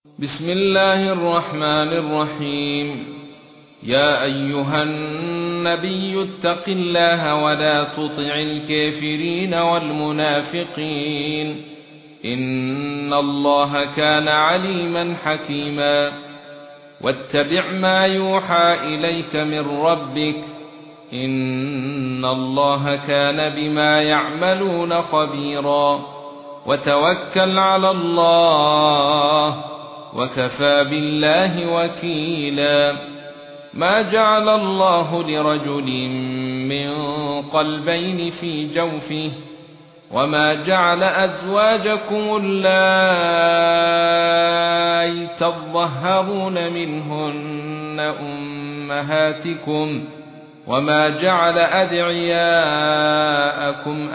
بسم الله الرحمن الرحيم. يا أيها النبي اتق الله ولا تطع الكافرين والمنافقين إن الله كان عليما حكيما. واتبع ما يوحى إليك من ربك إن الله كان بما يعملون خبيرا. وتوكل على الله وكفى بالله وكيلا. ما جعل الله لرجل من قلبين في جوفه وما جعل أزواجكم اللائي تظهرون منهن أمهاتكم وما جعل أدعياءكم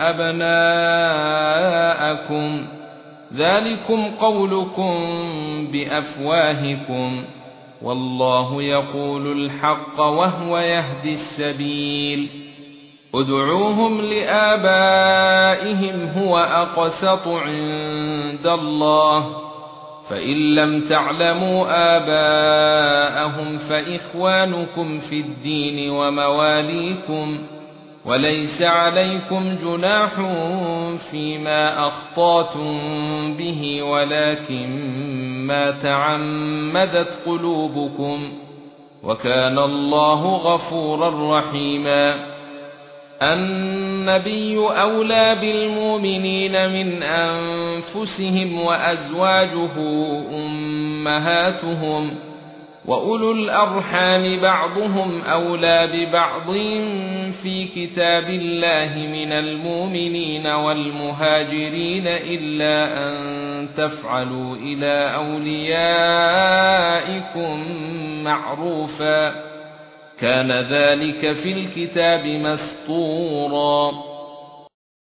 أبناءكم ذلكم قولكم بأفواهكم والله يقول الحق وهو يهدي السبيل. ادعوهم لآبائهم هو أقسط عند الله فإن لم تعلموا آباءهم فإخوانكم في الدين ومواليكم وليس عليكم جناح فيما أخطأتم به ولكن ما تعمدت قلوبكم وكان الله غفورا رحيما. النبي أولى بالمؤمنين من أنفسهم وأزواجه أمهاتهم وأولو الأرحام بعضهم أولى ببعض في كتاب الله من المؤمنين والمهاجرين إلا أن تفعلوا إلى أوليائكم معروفا كان ذلك في الكتاب مسطورا.